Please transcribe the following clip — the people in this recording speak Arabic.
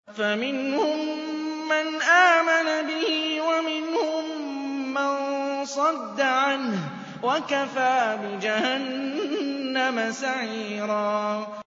فَمِنْهُم مَّنْ آمَنَ بِهِ وَمِنْهُم مَّن صَدَّ عَنْهُ ۚ وَكَفَىٰ بِجَهَنَّمَ سَعِيرًا